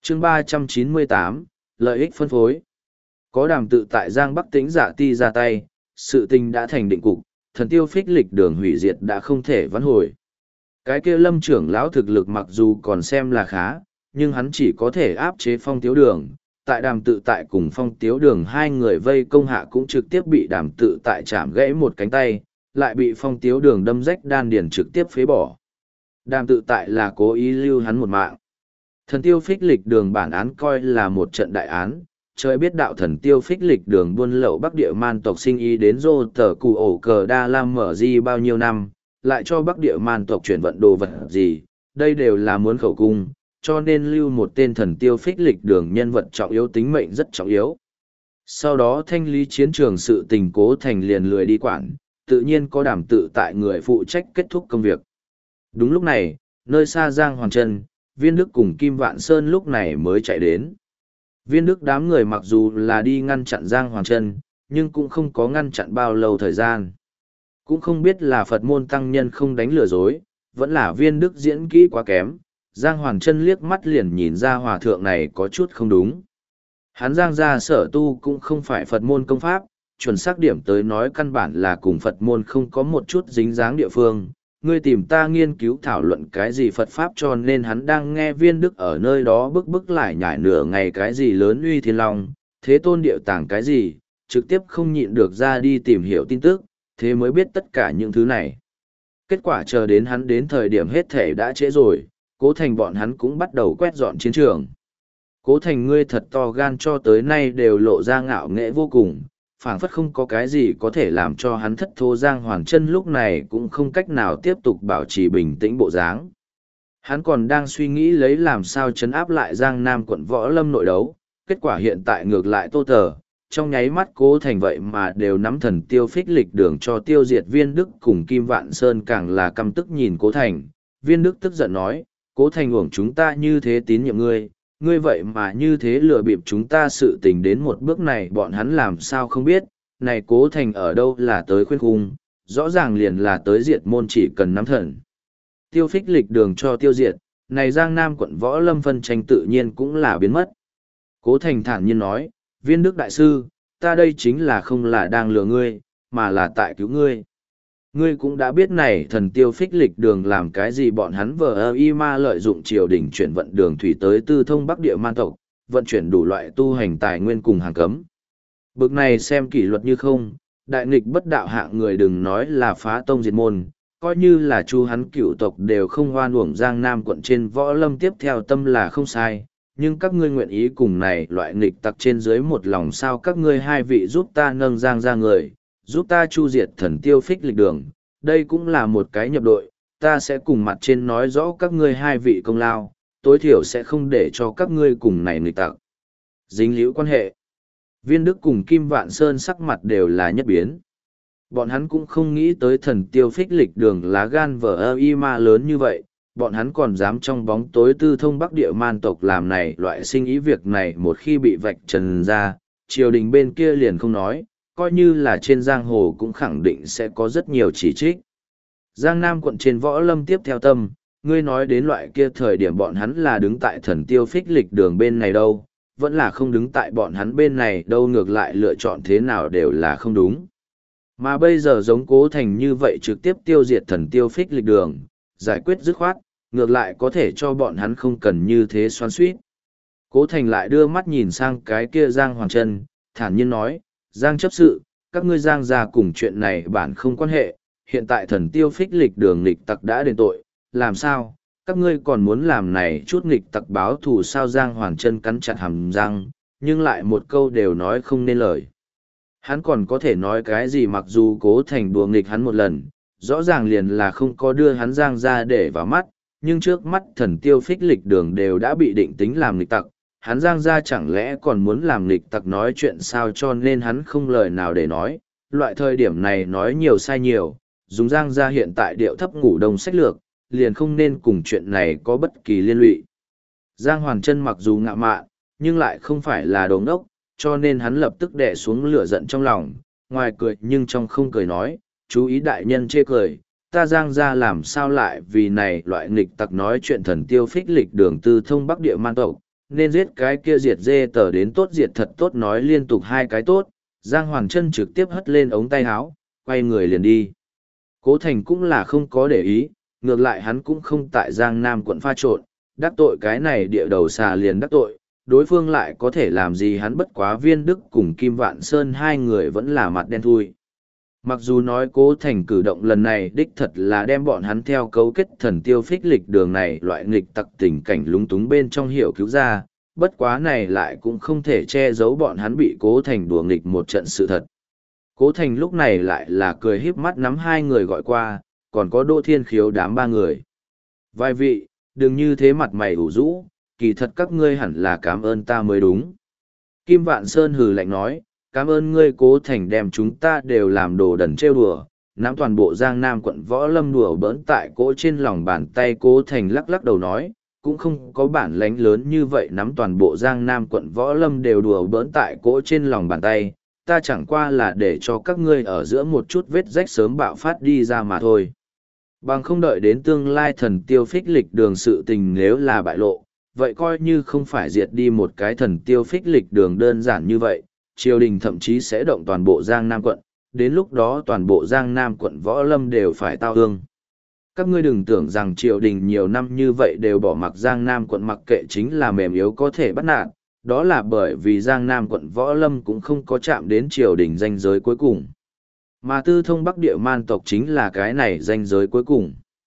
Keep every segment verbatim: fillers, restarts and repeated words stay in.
chương ba trăm chín mươi tám, lợi ích phân phối. Có Đàm Tự tại Giang Bắc Tĩnh Dạ Ti ra tay, sự tình đã thành định cục, thần tiêu phích lịch đường hủy diệt đã không thể vãn hồi. Cái kia Lâm trưởng lão thực lực mặc dù còn xem là khá, nhưng hắn chỉ có thể áp chế Phong Tiếu Đường. Tại Đàm Tự tại cùng Phong Tiếu Đường hai người vây công hạ cũng trực tiếp bị Đàm Tự tại chạm gãy một cánh tay, lại bị Phong Tiếu Đường đâm rách đan điền trực tiếp phế bỏ. Đàm Tự tại là cố ý lưu hắn một mạng. Thần tiêu phích lịch đường bản án coi là một trận đại án, trời biết đạo thần tiêu phích lịch đường buôn lậu Bắc Địa Man tộc sinh ý đến rô tờ cụ ổ cờ đa lam mở di bao nhiêu năm, lại cho Bắc Địa Man tộc chuyển vận đồ vật gì, đây đều là muốn khẩu cung, cho nên lưu một tên thần tiêu phích lịch đường nhân vật trọng yếu, tính mệnh rất trọng yếu. Sau đó thanh lý chiến trường sự tình Cố Thành liền lười đi quản, tự nhiên có Đàm Tự tại người phụ trách kết thúc công việc. Đúng lúc này, nơi xa Giang Hoàng Trân, Viên Đức cùng Kim Vạn Sơn lúc này mới chạy đến. Viên Đức đám người mặc dù là đi ngăn chặn Giang Hoàng Trân, nhưng cũng không có ngăn chặn bao lâu thời gian. Cũng không biết là Phật môn tăng nhân không đánh lừa dối, vẫn là Viên Đức diễn kỹ quá kém. Giang Hoàng Trân liếc mắt liền nhìn ra hòa thượng này có chút không đúng. Hắn Giang gia sở tu cũng không phải Phật môn công pháp, chuẩn xác điểm tới nói căn bản là cùng Phật môn không có một chút dính dáng địa phương. Ngươi tìm ta nghiên cứu thảo luận cái gì Phật Pháp, cho nên hắn đang nghe Viên Đức ở nơi đó bức bức lại nhải nửa ngày cái gì lớn uy thiên long, thế tôn điệu tàng cái gì, trực tiếp không nhịn được ra đi tìm hiểu tin tức, thế mới biết tất cả những thứ này. Kết quả chờ đến hắn đến thời điểm hết thể đã trễ rồi, Cố Thành bọn hắn cũng bắt đầu quét dọn chiến trường. Cố Thành ngươi thật to gan, cho tới nay đều lộ ra ngạo nghễ vô cùng, phảng phất không có cái gì có thể làm cho hắn thất thố. Giang Hoàng Trân lúc này cũng không cách nào tiếp tục bảo trì bình tĩnh bộ dáng. Hắn còn đang suy nghĩ lấy làm sao trấn áp lại Giang Nam quận Võ Lâm nội đấu, kết quả hiện tại ngược lại Tô Tờ, trong nháy mắt Cố Thành vậy mà đều nắm thần tiêu phích lịch đường cho tiêu diệt. Viên Đức cùng Kim Vạn Sơn càng là căm tức nhìn Cố Thành. Viên Đức tức giận nói, Cố Thành uổng chúng ta như thế tín nhiệm ngươi, ngươi vậy mà như thế lừa bịp chúng ta. Sự tình đến một bước này bọn hắn làm sao không biết, này Cố Thành ở đâu là tới khuyên khung, rõ ràng liền là tới diệt môn, chỉ cần nắm thần tiêu phích lịch đường cho tiêu diệt, này Giang Nam quận Võ Lâm phân tranh tự nhiên cũng là biến mất. Cố Thành thản nhiên nói, Viên Đức đại sư, ta đây chính là không là đang lừa ngươi, mà là tại cứu ngươi. Ngươi cũng đã biết này thần tiêu phích lịch đường làm cái gì, bọn hắn vờ ơ y ma lợi dụng triều đình chuyển vận đường thủy tới tư thông Bắc Địa Man tộc, vận chuyển đủ loại tu hành tài nguyên cùng hàng cấm. Bực này xem kỷ luật như không, đại nghịch bất đạo hạng người đừng nói là phá tông diệt môn, coi như là chu hắn cựu tộc đều không hoan uổng. Giang Nam quận trên Võ Lâm tiếp theo tâm là không sai, nhưng các ngươi nguyện ý cùng này loại nghịch tặc trên dưới một lòng sao? Các ngươi hai vị giúp ta nâng Giang ra người, giúp ta chu diệt thần tiêu phích lịch đường, đây cũng là một cái nhập đội, ta sẽ cùng mặt trên nói rõ các ngươi hai vị công lao, tối thiểu sẽ không để cho các ngươi cùng này nghịch tặc dính líu quan hệ. Viên Đức cùng Kim Vạn Sơn sắc mặt đều là nhất biến. Bọn hắn cũng không nghĩ tới thần tiêu phích lịch đường lá gan vờ ơ y ma lớn như vậy, bọn hắn còn dám trong bóng tối tư thông Bắc Địa Man tộc làm này loại sinh ý. Việc này một khi bị vạch trần ra, triều đình bên kia liền không nói, coi như là trên giang hồ cũng khẳng định sẽ có rất nhiều chỉ trích. Giang Nam quận trên Võ Lâm tiếp theo tâm, ngươi nói đến loại kia thời điểm bọn hắn là đứng tại thần tiêu phích lịch đường bên này đâu, vẫn là không đứng tại bọn hắn bên này đâu, ngược lại lựa chọn thế nào đều là không đúng. Mà bây giờ giống Cố Thành như vậy trực tiếp tiêu diệt thần tiêu phích lịch đường, giải quyết dứt khoát, ngược lại có thể cho bọn hắn không cần như thế xoan suýt. Cố Thành lại đưa mắt nhìn sang cái kia Giang Hoàng Trân, thản nhiên nói, Giang chấp sự, các ngươi Giang gia cùng chuyện này bản không quan hệ, hiện tại thần tiêu phích lịch đường nghịch tặc đã đền tội, làm sao, các ngươi còn muốn làm này chút nghịch tặc báo thù sao? Giang Hoàng Trân cắn chặt hàm răng, nhưng lại một câu đều nói không nên lời. Hắn còn có thể nói cái gì? Mặc dù Cố Thành đùa nghịch hắn một lần, rõ ràng liền là không có đưa hắn Giang ra để vào mắt, nhưng trước mắt thần tiêu phích lịch đường đều đã bị định tính làm nghịch tặc, hắn Giang ra chẳng lẽ còn muốn làm nghịch tặc nói chuyện sao? Cho nên hắn không lời nào để nói, loại thời điểm này nói nhiều sai nhiều, dùng Giang ra hiện tại điệu thấp ngủ đông sách lược, liền không nên cùng chuyện này có bất kỳ liên lụy. Giang Hoàng Trân mặc dù ngạo mạn, nhưng lại không phải là đồ ngốc, cho nên hắn lập tức đè xuống lửa giận trong lòng, ngoài cười nhưng trong không cười nói, chú ý đại nhân chê cười, ta Giang ra làm sao lại vì này loại nghịch tặc nói chuyện thần tiêu phích lịch đường tư thông Bắc Địa Man tộc, nên giết cái kia diệt dê tờ đến tốt diệt thật tốt nói liên tục hai cái tốt, Giang Hoàn Trân trực tiếp hất lên ống tay áo, quay người liền đi. Cố Thành cũng là không có để ý, ngược lại hắn cũng không tại Giang Nam quận pha trộn, đắc tội cái này địa đầu xà liền đắc tội, đối phương lại có thể làm gì hắn bất quá Viên Đức cùng Kim Vạn Sơn hai người vẫn là mặt đen thui. Mặc dù nói Cố Thành cử động lần này đích thật là đem bọn hắn theo cấu kết thần tiêu phích lịch đường này loại nghịch tặc tình cảnh lúng túng bên trong hiểu cứu ra, bất quá này lại cũng không thể che giấu bọn hắn bị Cố Thành đùa nghịch một trận sự thật. Cố Thành lúc này lại là cười híp mắt nắm hai người gọi qua, còn có Đỗ Thiên Khiếu đám ba người. Vài vị, đừng như thế mặt mày ủ rũ, kỳ thật các ngươi hẳn là cảm ơn ta mới đúng. Kim Vạn Sơn hừ lạnh nói, cảm ơn ngươi Cố Thành đem chúng ta đều làm đồ đần trêu đùa, nắm toàn bộ Giang Nam quận Võ Lâm đùa bỡn tại cỗ trên lòng bàn tay. Cố Thành lắc lắc đầu nói, cũng không có bản lánh lớn như vậy nắm toàn bộ Giang Nam quận Võ Lâm đều đùa bỡn tại cỗ trên lòng bàn tay, ta chẳng qua là để cho các ngươi ở giữa một chút vết rách sớm bạo phát đi ra mà thôi. Bằng không đợi đến tương lai thần tiêu phích lịch đường sự tình nếu là bại lộ, vậy coi như không phải diệt đi một cái thần tiêu phích lịch đường đơn giản như vậy, triều đình thậm chí sẽ động toàn bộ Giang Nam quận, đến lúc đó toàn bộ Giang Nam quận Võ Lâm đều phải tao hương. Các ngươi đừng tưởng rằng triều đình nhiều năm như vậy đều bỏ mặc Giang Nam quận mặc kệ chính là mềm yếu có thể bắt nạt, đó là bởi vì Giang Nam quận Võ Lâm cũng không có chạm đến triều đình ranh giới cuối cùng. Mà tư thông Bắc Địa man tộc chính là cái này ranh giới cuối cùng.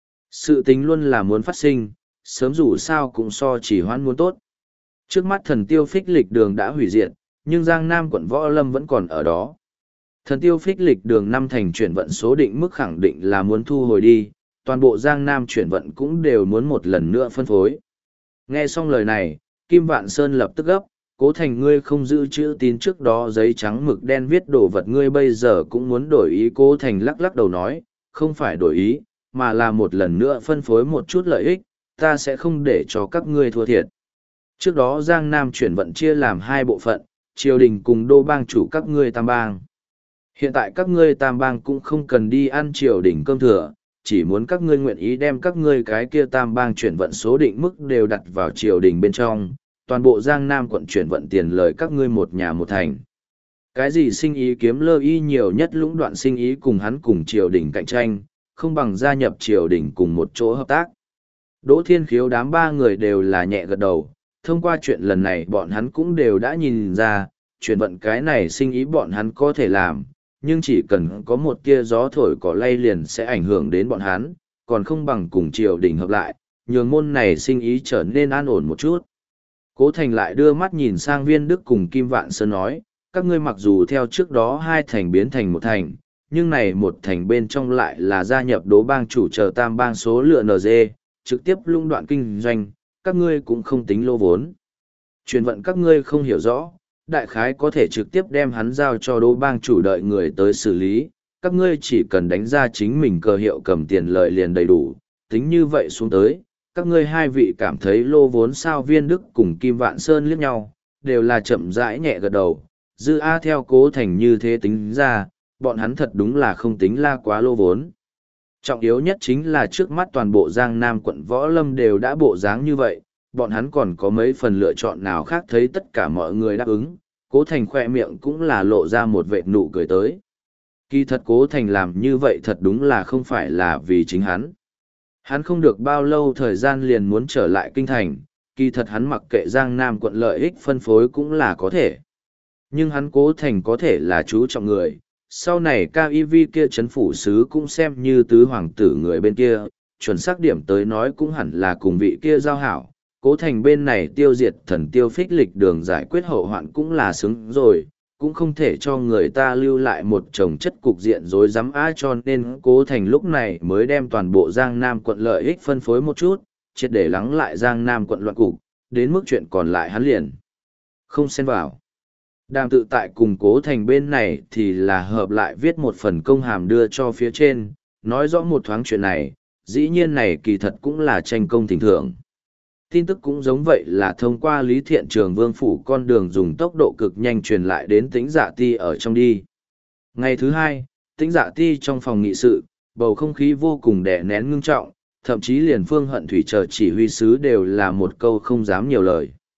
Sự tính luôn là muốn phát sinh, sớm dù sao cũng so chỉ hoãn muốn tốt. Trước mắt thần tiêu phích lịch đường đã hủy diệt, nhưng Giang Nam quận Võ Lâm vẫn còn ở đó. Thần tiêu phích lịch đường năm thành chuyển vận số định mức khẳng định là muốn thu hồi đi, toàn bộ Giang Nam chuyển vận cũng đều muốn một lần nữa phân phối. Nghe xong lời này, Kim Vạn Sơn lập tức gấp, Cố Thành ngươi không giữ chữ tín trước đó giấy trắng mực đen viết đồ vật ngươi bây giờ cũng muốn đổi ý. Cố Thành lắc lắc đầu nói, không phải đổi ý, mà là một lần nữa phân phối một chút lợi ích, ta sẽ không để cho các ngươi thua thiệt. Trước đó Giang Nam chuyển vận chia làm hai bộ phận, triều đình cùng đô bang chủ các ngươi tam bang. Hiện tại các ngươi tam bang cũng không cần đi ăn triều đình cơm thừa, chỉ muốn các ngươi nguyện ý đem các ngươi cái kia tam bang chuyển vận số định mức đều đặt vào triều đình bên trong, toàn bộ Giang Nam quận chuyển vận tiền lời các ngươi một nhà một thành. Cái gì sinh ý kiếm lơ y nhiều nhất lũng đoạn sinh ý cùng hắn cùng triều đình cạnh tranh, không bằng gia nhập triều đình cùng một chỗ hợp tác. Đỗ Thiên Khiếu đám ba người đều là nhẹ gật đầu, thông qua chuyện lần này bọn hắn cũng đều đã nhìn ra, chuyển vận cái này sinh ý bọn hắn có thể làm, nhưng chỉ cần có một tia gió thổi cỏ lay liền sẽ ảnh hưởng đến bọn hắn, còn không bằng cùng triều đình hợp lại, nhường môn này sinh ý trở nên an ổn một chút. Cố Thành lại đưa mắt nhìn sang Viên Đức cùng Kim Vạn Sơn nói, các ngươi mặc dù theo trước đó hai thành biến thành một thành, nhưng này một thành bên trong lại là gia nhập đố bang chủ chờ tam bang số lựa en giê, trực tiếp lũng đoạn kinh doanh, các ngươi cũng không tính lô vốn. Truyền vận các ngươi không hiểu rõ, đại khái có thể trực tiếp đem hắn giao cho đố bang chủ đợi người tới xử lý, các ngươi chỉ cần đánh ra chính mình cờ hiệu cầm tiền lợi liền đầy đủ, tính như vậy xuống tới, các ngươi hai vị cảm thấy lô vốn sao? Viên Đức cùng Kim Vạn Sơn liếc nhau, đều là chậm rãi nhẹ gật đầu, dư A theo Cố Thành như thế tính ra, bọn hắn thật đúng là không tính la quá lô vốn. Trọng yếu nhất chính là trước mắt toàn bộ Giang Nam quận Võ Lâm đều đã bộ dáng như vậy, bọn hắn còn có mấy phần lựa chọn nào khác? Thấy tất cả mọi người đáp ứng, Cố Thành khoe miệng cũng là lộ ra một vệt nụ cười tới. Kỳ thật Cố Thành làm như vậy thật đúng là không phải là vì chính hắn. Hắn không được bao lâu thời gian liền muốn trở lại kinh thành, kỳ thật hắn mặc kệ Giang Nam quận lợi ích phân phối cũng là có thể. Nhưng hắn Cố Thành có thể là chú trọng người, sau này ca i vê kia chấn phủ sứ cũng xem như tứ hoàng tử người bên kia, chuẩn xác điểm tới nói cũng hẳn là cùng vị kia giao hảo. Cố Thành bên này tiêu diệt thần tiêu phích lịch đường giải quyết hậu hoạn cũng là xứng rồi, cũng không thể cho người ta lưu lại một chồng chất cục diện rối rắm á, cho nên Cố Thành lúc này mới đem toàn bộ Giang Nam quận lợi ích phân phối một chút, triệt để lắng lại Giang Nam quận loạn cục, đến mức chuyện còn lại hắn liền không xen vào. Đàm tự tại cùng Cố Thành bên này thì là hợp lại viết một phần công hàm đưa cho phía trên, nói rõ một thoáng chuyện này, dĩ nhiên này kỳ thật cũng là tranh công thỉnh thưởng. Tin tức cũng giống vậy là thông qua Lý Thiện Trường Vương phủ con đường dùng tốc độ cực nhanh truyền lại đến Tĩnh Dạ Ti ở trong đi. Ngày thứ hai, Tĩnh Dạ Ti trong phòng nghị sự, bầu không khí vô cùng đè nén ngưng trọng, thậm chí liền Phương Hận Thủy chờ chỉ huy sứ đều là một câu không dám nhiều lời.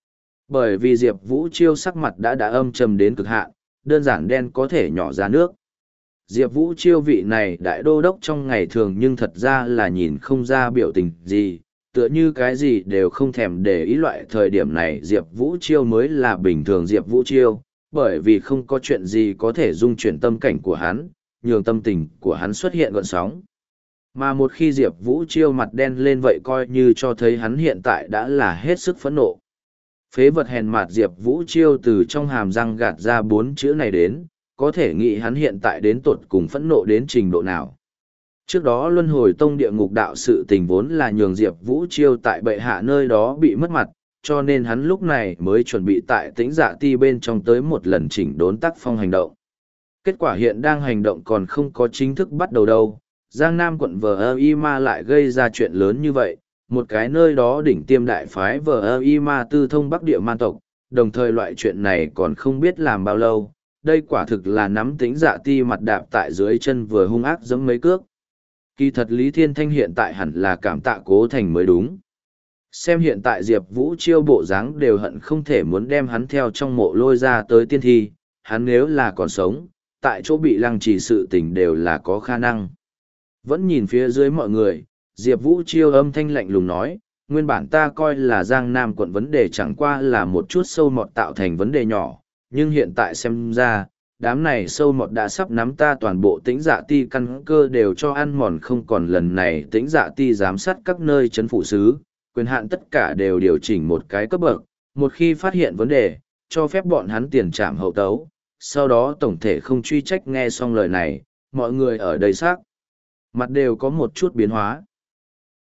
Bởi vì Diệp Vũ Chiêu sắc mặt đã đã âm trầm đến cực hạn, đơn giản đen có thể nhỏ ra nước. Diệp Vũ Chiêu vị này đại đô đốc trong ngày thường nhưng thật ra là nhìn không ra biểu tình gì, tựa như cái gì đều không thèm để ý. Loại thời điểm này Diệp Vũ Chiêu mới là bình thường Diệp Vũ Chiêu, bởi vì không có chuyện gì có thể dung chuyển tâm cảnh của hắn, nhường tâm tình của hắn xuất hiện gợn sóng. Mà một khi Diệp Vũ Chiêu mặt đen lên vậy coi như cho thấy hắn hiện tại đã là hết sức phẫn nộ. Phế vật hèn mạt Diệp Vũ Chiêu từ trong hàm răng gạt ra bốn chữ này đến, có thể nghĩ hắn hiện tại đến tột cùng phẫn nộ đến trình độ nào. Trước đó luân hồi tông địa ngục đạo sự tình vốn là nhường Diệp Vũ Chiêu tại bệ hạ nơi đó bị mất mặt, cho nên hắn lúc này mới chuẩn bị tại Tĩnh Dạ Ti bên trong tới một lần chỉnh đốn tác phong hành động. Kết quả hiện đang hành động còn không có chính thức bắt đầu đâu, Giang Nam quận vờ ơ y ma lại gây ra chuyện lớn như vậy, một cái nơi đó đỉnh tiêm đại phái vờ ơ y ma tư thông bắc địa man tộc, đồng thời loại chuyện này còn không biết làm bao lâu, đây quả thực là nắm Tĩnh Dạ Ti mặt đạp tại dưới chân vừa hung ác giẫm mấy cước. Kỳ thật Lý Thiên Thanh hiện tại hẳn là cảm tạ Cố Thành mới đúng. Xem hiện tại Diệp Vũ Chiêu bộ dáng đều hận không thể muốn đem hắn theo trong mộ lôi ra tới tiên thi, hắn nếu là còn sống, tại chỗ bị lăng trì sự tình đều là có khả năng. Vẫn nhìn phía dưới mọi người, Diệp Vũ Chiêu âm thanh lạnh lùng nói, nguyên bản ta coi là Giang Nam quận vấn đề chẳng qua là một chút sâu mọt tạo thành vấn đề nhỏ, nhưng hiện tại xem ra, đám này sâu mọt đã sắp nắm ta toàn bộ Tĩnh Dạ Ti căn cơ đều cho ăn mòn, không còn lần này Tĩnh Dạ Ti giám sát các nơi trấn phủ sứ, quyền hạn tất cả đều điều chỉnh một cái cấp bậc, một khi phát hiện vấn đề, cho phép bọn hắn tiền trảm hậu tấu, sau đó tổng thể không truy trách. Nghe xong lời này, mọi người ở đây xác mặt đều có một chút biến hóa.